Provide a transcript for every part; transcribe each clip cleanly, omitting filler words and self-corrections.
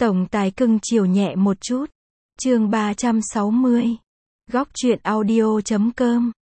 Tổng tài cưng chiều nhẹ một chút. Chương 360. Góc truyện audio.com.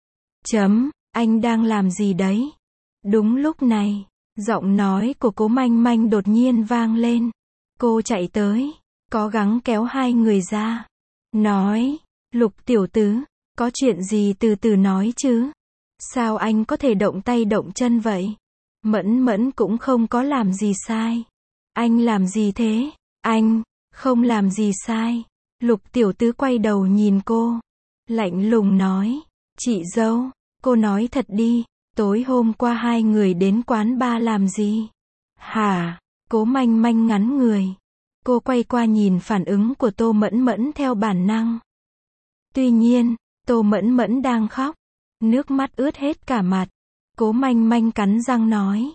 Anh đang làm gì đấy? Đúng lúc này, giọng nói của Cố Manh Manh đột nhiên vang lên. Cô chạy tới, cố gắng kéo hai người ra. Nói, Lục tiểu tứ, có chuyện gì từ từ nói chứ? Sao anh có thể động tay động chân vậy? Mẫn Mẫn cũng không có làm gì sai. Anh làm gì thế? Anh không làm gì sai. Lục tiểu tứ quay đầu nhìn cô, lạnh lùng nói, chị dâu, cô nói thật đi, tối hôm qua hai người đến quán bar làm gì? Hả? Cố Manh Manh ngắn người. Cô quay qua nhìn phản ứng của Tô Mẫn Mẫn theo bản năng. Tuy nhiên, Tô Mẫn Mẫn đang khóc, nước mắt ướt hết cả mặt. Cố Manh Manh cắn răng nói,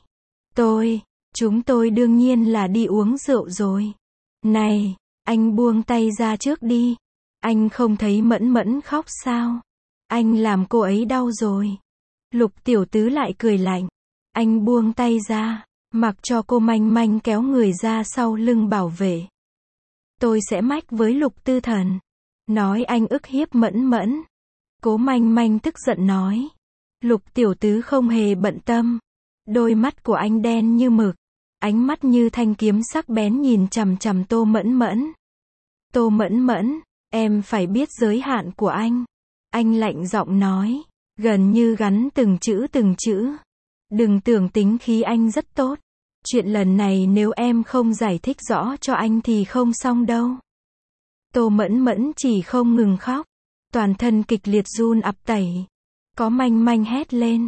chúng tôi đương nhiên là đi uống rượu rồi. Này, anh buông tay ra trước đi. Anh không thấy Mẫn Mẫn khóc sao? Anh làm cô ấy đau rồi. Lục tiểu tứ lại cười lạnh. Anh buông tay ra, mặc cho cô Manh Manh kéo người ra sau lưng bảo vệ. Tôi sẽ mách với Lục tư thần, nói anh ức hiếp Mẫn Mẫn. Cố Manh Manh tức giận nói. Lục tiểu tứ không hề bận tâm. Đôi mắt của anh đen như mực, ánh mắt như thanh kiếm sắc bén nhìn chằm chằm Tô Mẫn Mẫn. Tô Mẫn Mẫn, em phải biết giới hạn của anh. Anh lạnh giọng nói, gần như gắn từng chữ. Đừng tưởng tính khí anh rất tốt. Chuyện lần này nếu em không giải thích rõ cho anh thì không xong đâu. Tô Mẫn Mẫn chỉ không ngừng khóc, toàn thân kịch liệt run ập tẩy. Có Manh Manh hét lên.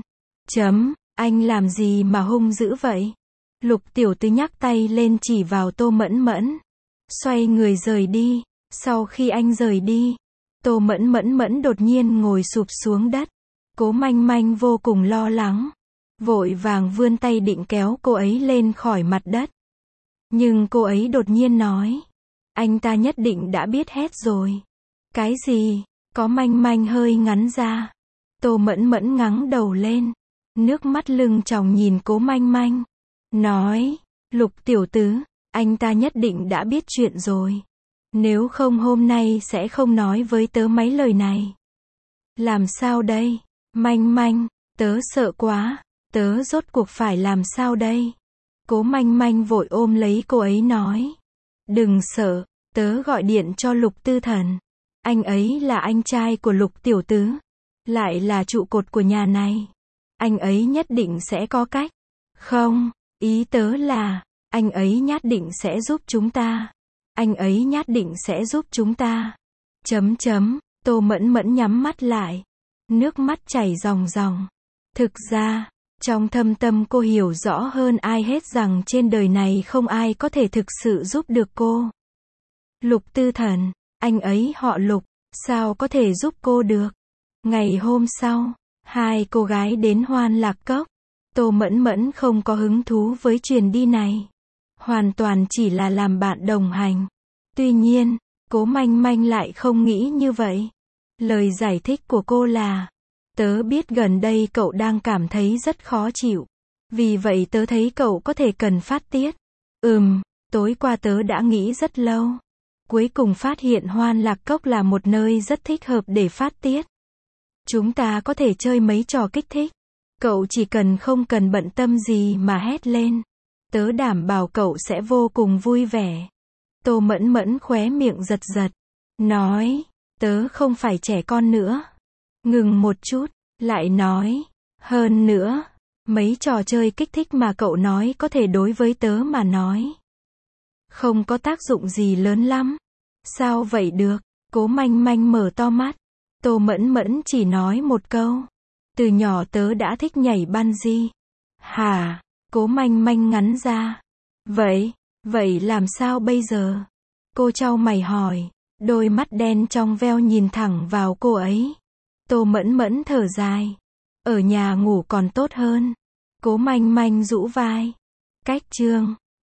Anh làm gì mà hung dữ vậy? Lục tiểu tứ nhắc tay lên chỉ vào Tô Mẫn Mẫn. Xoay người rời đi. Sau khi anh rời đi, Tô Mẫn Mẫn đột nhiên ngồi sụp xuống đất. Cố Manh Manh vô cùng lo lắng, vội vàng vươn tay định kéo cô ấy lên khỏi mặt đất. Nhưng cô ấy đột nhiên nói, anh ta nhất định đã biết hết rồi. Cái gì? Có Manh Manh hơi ngắn ra. Tô Mẫn Mẫn ngẩng đầu lên, nước mắt lưng tròng nhìn Cố Manh Manh. Nói, Lục tiểu tứ, anh ta nhất định đã biết chuyện rồi. Nếu không hôm nay sẽ không nói với tớ mấy lời này. Làm sao đây? Manh Manh, tớ sợ quá. Tớ rốt cuộc phải làm sao đây? Cố Manh Manh vội ôm lấy cô ấy nói. Đừng sợ, tớ gọi điện cho Lục tư thần. Anh ấy là anh trai của Lục tiểu tứ, lại là trụ cột của nhà này. Anh ấy nhất định sẽ có cách. Không, ý tớ là, anh ấy nhất định sẽ giúp chúng ta. Anh ấy nhất định sẽ giúp chúng ta. Tô Mẫn Mẫn nhắm mắt lại, nước mắt chảy ròng ròng. Thực ra, trong thâm tâm cô hiểu rõ hơn ai hết rằng trên đời này không ai có thể thực sự giúp được cô. Lục tư thần, anh ấy họ Lục, sao có thể giúp cô được? Ngày hôm sau, hai cô gái đến Hoan Lạc Cốc. Tô Mẫn Mẫn không có hứng thú với chuyến đi này, hoàn toàn chỉ là làm bạn đồng hành. Tuy nhiên, Cố Manh Manh lại không nghĩ như vậy. Lời giải thích của cô là, tớ biết gần đây cậu đang cảm thấy rất khó chịu, vì vậy tớ thấy cậu có thể cần phát tiết. Tối qua tớ đã nghĩ rất lâu, cuối cùng phát hiện Hoan Lạc Cốc là một nơi rất thích hợp để phát tiết. Chúng ta có thể chơi mấy trò kích thích. Cậu chỉ cần không cần bận tâm gì mà hét lên. Tớ đảm bảo cậu sẽ vô cùng vui vẻ. Tô Mẫn Mẫn khóe miệng giật giật. Nói, tớ không phải trẻ con nữa. Ngừng một chút, lại nói. Hơn nữa, mấy trò chơi kích thích mà cậu nói có thể đối với tớ mà nói không có tác dụng gì lớn lắm. Sao vậy được? Cố Manh Manh mở to mắt. Tô Mẫn Mẫn chỉ nói một câu. Từ nhỏ tớ đã thích nhảy bungee. Hả? Cố Manh Manh ngắn ra. Vậy làm sao bây giờ? Cô chau mày hỏi, đôi mắt đen trong veo nhìn thẳng vào cô ấy. Tô Mẫn Mẫn thở dài. Ở nhà ngủ còn tốt hơn. Cố Manh Manh rũ vai. Cách chương